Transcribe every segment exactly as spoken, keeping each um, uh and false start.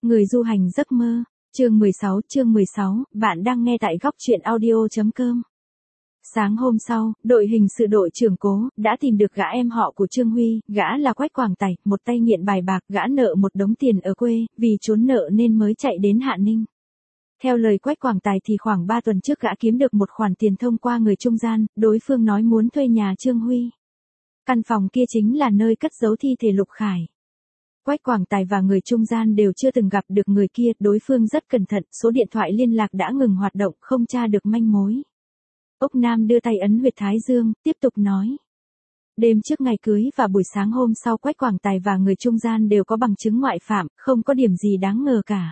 Người du hành giấc mơ, chương mười sáu, chương mười sáu, bạn đang nghe tại góc truyện audio.com. Sáng hôm sau, đội hình sự đội trưởng Cố đã tìm được gã em họ của Trương Huy, gã là Quách Quảng Tài, một tay nghiện bài bạc, gã nợ một đống tiền ở quê, vì trốn nợ nên mới chạy đến Hạ Ninh. Theo lời Quách Quảng Tài thì khoảng ba tuần trước gã kiếm được một khoản tiền thông qua người trung gian, đối phương nói muốn thuê nhà Trương Huy. Căn phòng kia chính là nơi cất giấu thi thể Lục Khải. Quách Quảng Tài và người trung gian đều chưa từng gặp được người kia, đối phương rất cẩn thận, số điện thoại liên lạc đã ngừng hoạt động, không tra được manh mối. Ốc Nam đưa tay ấn huyệt thái dương, tiếp tục nói. Đêm trước ngày cưới và buổi sáng hôm sau Quách Quảng Tài và người trung gian đều có bằng chứng ngoại phạm, không có điểm gì đáng ngờ cả.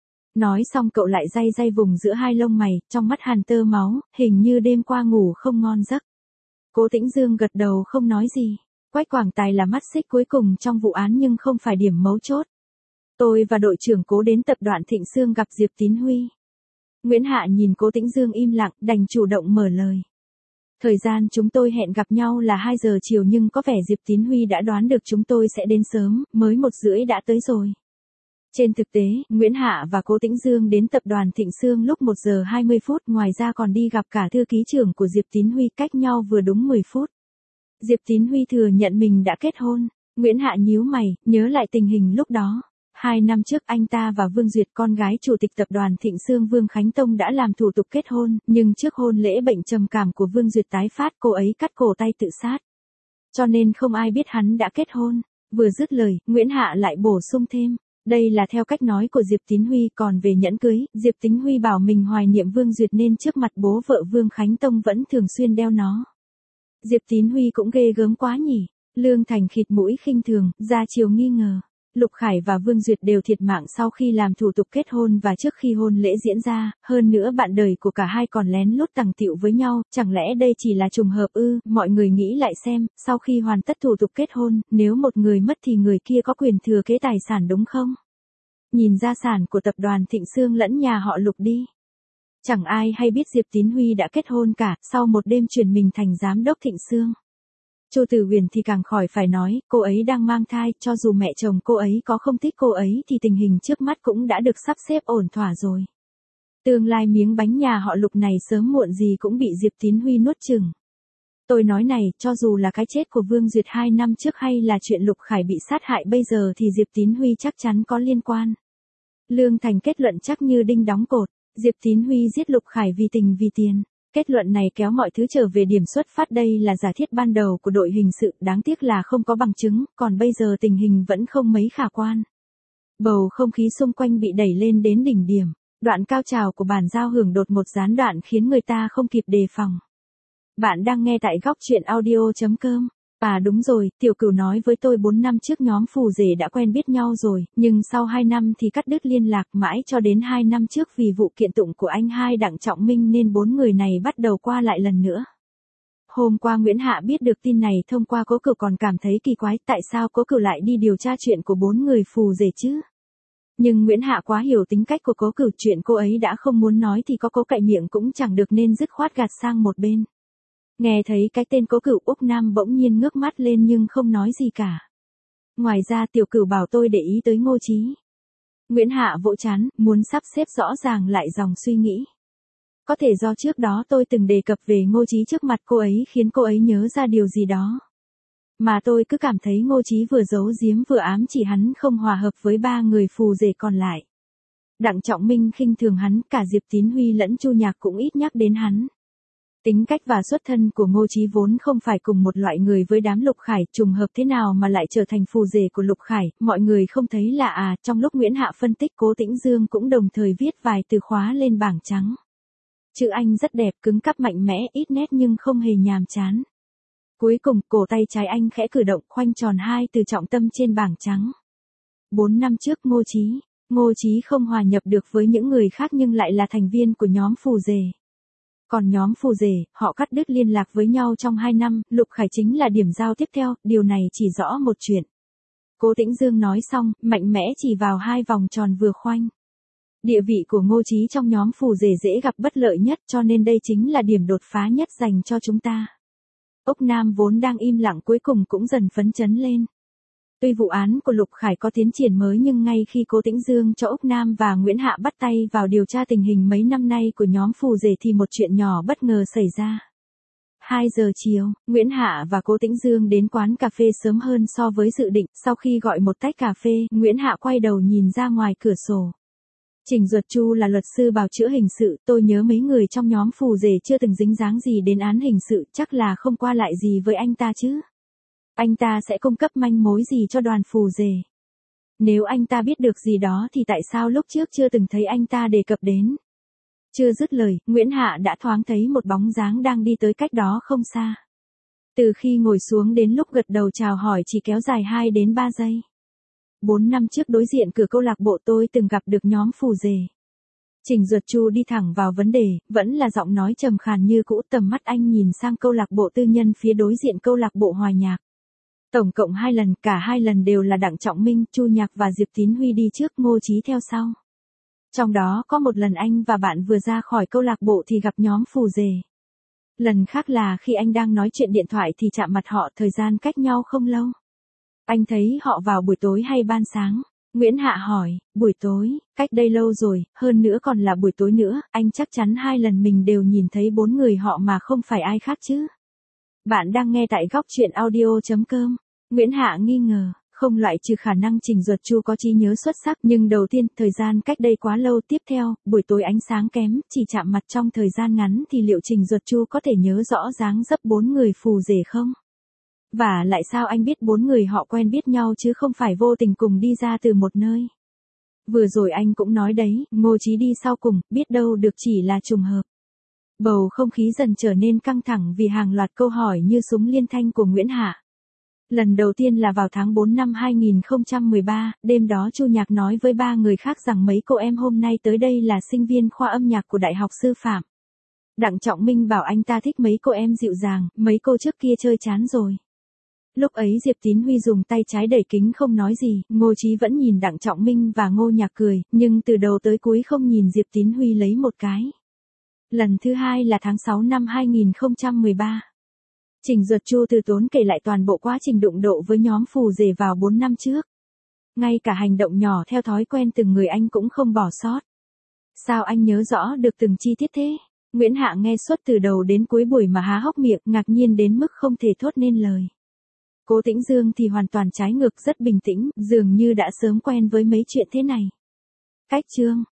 Nói xong cậu lại day day vùng giữa hai lông mày, trong mắt hàn tơ máu, hình như đêm qua ngủ không ngon giấc. Cố Tĩnh Dương gật đầu không nói gì. Quách Quảng Tài là mắt xích cuối cùng trong vụ án nhưng không phải điểm mấu chốt. Tôi và đội trưởng Cố đến tập đoàn Thịnh Sương gặp Diệp Tín Huy. Nguyễn Hạ nhìn Cố Tĩnh Dương im lặng, đành chủ động mở lời. Thời gian chúng tôi hẹn gặp nhau là hai giờ chiều nhưng có vẻ Diệp Tín Huy đã đoán được chúng tôi sẽ đến sớm, mới một rưỡi đã tới rồi. Trên thực tế, Nguyễn Hạ và Cố Tĩnh Dương đến tập đoàn Thịnh Sương lúc một giờ hai mươi phút, ngoài ra còn đi gặp cả thư ký trưởng của Diệp Tín Huy, cách nhau vừa đúng mười phút. Diệp Tín Huy thừa nhận mình đã kết hôn. Nguyễn Hạ nhíu mày, nhớ lại tình hình lúc đó. Hai năm trước anh ta và Vương Duyệt, con gái chủ tịch tập đoàn Thịnh Sương Vương Khánh Tông đã làm thủ tục kết hôn, nhưng trước hôn lễ bệnh trầm cảm của Vương Duyệt tái phát, cô ấy cắt cổ tay tự sát. Cho nên không ai biết hắn đã kết hôn. Vừa dứt lời, Nguyễn Hạ lại bổ sung thêm. Đây là theo cách nói của Diệp Tín Huy, còn về nhẫn cưới, Diệp Tín Huy bảo mình hoài niệm Vương Duyệt nên trước mặt bố vợ Vương Khánh Tông vẫn thường xuyên đeo nó. Diệp Tín Huy cũng ghê gớm quá nhỉ. Lương Thành khịt mũi khinh thường, ra chiều nghi ngờ. Lục Khải và Vương Duyệt đều thiệt mạng sau khi làm thủ tục kết hôn và trước khi hôn lễ diễn ra, hơn nữa bạn đời của cả hai còn lén lút tằng tịu với nhau, chẳng lẽ đây chỉ là trùng hợp ư? Mọi người nghĩ lại xem, sau khi hoàn tất thủ tục kết hôn, nếu một người mất thì người kia có quyền thừa kế tài sản đúng không? Nhìn gia sản của tập đoàn Thịnh Sương lẫn nhà họ Lục đi. Chẳng ai hay biết Diệp Tín Huy đã kết hôn cả, sau một đêm chuyển mình thành giám đốc Thịnh Sương. Chu Tử Huyền thì càng khỏi phải nói, cô ấy đang mang thai, cho dù mẹ chồng cô ấy có không thích cô ấy thì tình hình trước mắt cũng đã được sắp xếp ổn thỏa rồi. Tương lai miếng bánh nhà họ Lục này sớm muộn gì cũng bị Diệp Tín Huy nuốt chửng. Tôi nói này, cho dù là cái chết của Vương Duyệt hai năm trước hay là chuyện Lục Khải bị sát hại bây giờ thì Diệp Tín Huy chắc chắn có liên quan. Lương Thành kết luận chắc như đinh đóng cột, Diệp Tín Huy giết Lục Khải vì tình vì tiền. Kết luận này kéo mọi thứ trở về điểm xuất phát, đây là giả thiết ban đầu của đội hình sự, đáng tiếc là không có bằng chứng, còn bây giờ tình hình vẫn không mấy khả quan. Bầu không khí xung quanh bị đẩy lên đến đỉnh điểm, đoạn cao trào của bản giao hưởng đột một gián đoạn khiến người ta không kịp đề phòng. Bạn đang nghe tại góc truyện audio.com. À đúng rồi, Tiểu Cửu nói với tôi bốn năm trước nhóm phù rể đã quen biết nhau rồi, nhưng sau hai năm thì cắt đứt liên lạc, mãi cho đến hai năm trước vì vụ kiện tụng của anh hai Đặng Trọng Minh nên bốn người này bắt đầu qua lại lần nữa. Hôm qua Nguyễn Hạ biết được tin này thông qua Cố Cửu còn cảm thấy kỳ quái, tại sao Cố Cửu lại đi điều tra chuyện của bốn người phù rể chứ? Nhưng Nguyễn Hạ quá hiểu tính cách của Cố Cửu, chuyện cô ấy đã không muốn nói thì có cố cậy miệng cũng chẳng được nên dứt khoát gạt sang một bên. Nghe thấy cái tên Cố Cửu, Úc Nam bỗng nhiên ngước mắt lên nhưng không nói gì cả. Ngoài ra Tiểu Cửu bảo tôi để ý tới Ngô Chí. Nguyễn Hạ vỗ trán, muốn sắp xếp rõ ràng lại dòng suy nghĩ. Có thể do trước đó tôi từng đề cập về Ngô Chí trước mặt cô ấy khiến cô ấy nhớ ra điều gì đó. Mà tôi cứ cảm thấy Ngô Chí vừa giấu giếm vừa ám chỉ hắn không hòa hợp với ba người phù rể còn lại. Đặng Trọng Minh khinh thường hắn, cả Diệp Tín Huy lẫn Chu Nhạc cũng ít nhắc đến hắn. Tính cách và xuất thân của Ngô Chí vốn không phải cùng một loại người với đám Lục Khải, trùng hợp thế nào mà lại trở thành phù rể của Lục Khải, mọi người không thấy lạ à? Trong lúc Nguyễn Hạ phân tích, Cố Tĩnh Dương cũng đồng thời viết vài từ khóa lên bảng trắng. Chữ Anh rất đẹp, cứng cáp mạnh mẽ, ít nét nhưng không hề nhàm chán. Cuối cùng, cổ tay trái anh khẽ cử động, khoanh tròn hai từ trọng tâm trên bảng trắng. Bốn năm trước Ngô Chí, Ngô Chí không hòa nhập được với những người khác nhưng lại là thành viên của nhóm phù rể. Còn nhóm phù rể, họ cắt đứt liên lạc với nhau trong hai năm, Lục Khải chính là điểm giao tiếp theo, điều này chỉ rõ một chuyện. Cố Tĩnh Dương nói xong, mạnh mẽ chỉ vào hai vòng tròn vừa khoanh. Địa vị của Ngô Chí trong nhóm phù rể dễ gặp bất lợi nhất, cho nên đây chính là điểm đột phá nhất dành cho chúng ta. Ốc Nam vốn đang im lặng cuối cùng cũng dần phấn chấn lên. Tuy vụ án của Lục Khải có tiến triển mới nhưng ngay khi Cố Tĩnh Dương cho Úc Nam và Nguyễn Hạ bắt tay vào điều tra tình hình mấy năm nay của nhóm phù rể thì một chuyện nhỏ bất ngờ xảy ra. hai giờ chiều, Nguyễn Hạ và Cố Tĩnh Dương đến quán cà phê sớm hơn so với dự định. Sau khi gọi một tách cà phê, Nguyễn Hạ quay đầu nhìn ra ngoài cửa sổ. Trình Duật Chu là luật sư bào chữa hình sự, tôi nhớ mấy người trong nhóm phù rể chưa từng dính dáng gì đến án hình sự, chắc là không qua lại gì với anh ta chứ. Anh ta sẽ cung cấp manh mối gì cho đoàn phù rể? Nếu anh ta biết được gì đó thì tại sao lúc trước chưa từng thấy anh ta đề cập đến? Chưa dứt lời, Nguyễn Hạ đã thoáng thấy một bóng dáng đang đi tới cách đó không xa. Từ khi ngồi xuống đến lúc gật đầu chào hỏi chỉ kéo dài hai đến ba giây. Bốn năm trước đối diện cửa câu lạc bộ tôi từng gặp được nhóm phù rể. Trình Duật Chu đi thẳng vào vấn đề, vẫn là giọng nói trầm khàn như cũ, tầm mắt anh nhìn sang câu lạc bộ tư nhân phía đối diện câu lạc bộ Hòa Nhạc. Tổng cộng hai lần, cả hai lần đều là Đặng Trọng Minh, Chu Nhạc và Diệp Tín Huy đi trước, Ngô Chí theo sau. Trong đó có một lần anh và bạn vừa ra khỏi câu lạc bộ thì gặp nhóm phù rể. Lần khác là khi anh đang nói chuyện điện thoại thì chạm mặt họ, thời gian cách nhau không lâu. Anh thấy họ vào buổi tối hay ban sáng? Nguyễn Hạ hỏi, buổi tối, cách đây lâu rồi, hơn nữa còn là buổi tối nữa, anh chắc chắn hai lần mình đều nhìn thấy bốn người họ mà không phải ai khác chứ. Bạn đang nghe tại góc truyện audio chấm com. Nguyễn Hạ nghi ngờ, không loại trừ khả năng Trình Duật Chu có trí nhớ xuất sắc, nhưng đầu tiên, thời gian cách đây quá lâu, tiếp theo, buổi tối ánh sáng kém, chỉ chạm mặt trong thời gian ngắn thì liệu Trình Duật Chu có thể nhớ rõ dáng dấp bốn người phù rể không? Và lại sao anh biết bốn người họ quen biết nhau chứ không phải vô tình cùng đi ra từ một nơi? Vừa rồi anh cũng nói đấy, Ngô Chí đi sau cùng, biết đâu được chỉ là trùng hợp. Bầu không khí dần trở nên căng thẳng vì hàng loạt câu hỏi như súng liên thanh của Nguyễn Hạ. Lần đầu tiên là vào tháng tư năm hai nghìn không trăm mười ba, đêm đó Chu Nhạc nói với ba người khác rằng mấy cô em hôm nay tới đây là sinh viên khoa âm nhạc của Đại học Sư phạm. Đặng Trọng Minh bảo anh ta thích mấy cô em dịu dàng, mấy cô trước kia chơi chán rồi. Lúc ấy Diệp Tín Huy dùng tay trái đẩy kính không nói gì, Ngô Chí vẫn nhìn Đặng Trọng Minh và Ngô Nhạc cười, nhưng từ đầu tới cuối không nhìn Diệp Tín Huy lấy một cái. Lần thứ hai là tháng sáu năm hai nghìn không trăm mười ba. Trình Duật Chu từ tốn kể lại toàn bộ quá trình đụng độ với nhóm phù rể vào bốn năm trước. Ngay cả hành động nhỏ theo thói quen từng người anh cũng không bỏ sót. Sao anh nhớ rõ được từng chi tiết thế? Nguyễn Hạ nghe suốt từ đầu đến cuối buổi mà há hốc miệng, ngạc nhiên đến mức không thể thốt nên lời. Cố Tĩnh Dương thì hoàn toàn trái ngược, rất bình tĩnh, dường như đã sớm quen với mấy chuyện thế này. Cách chương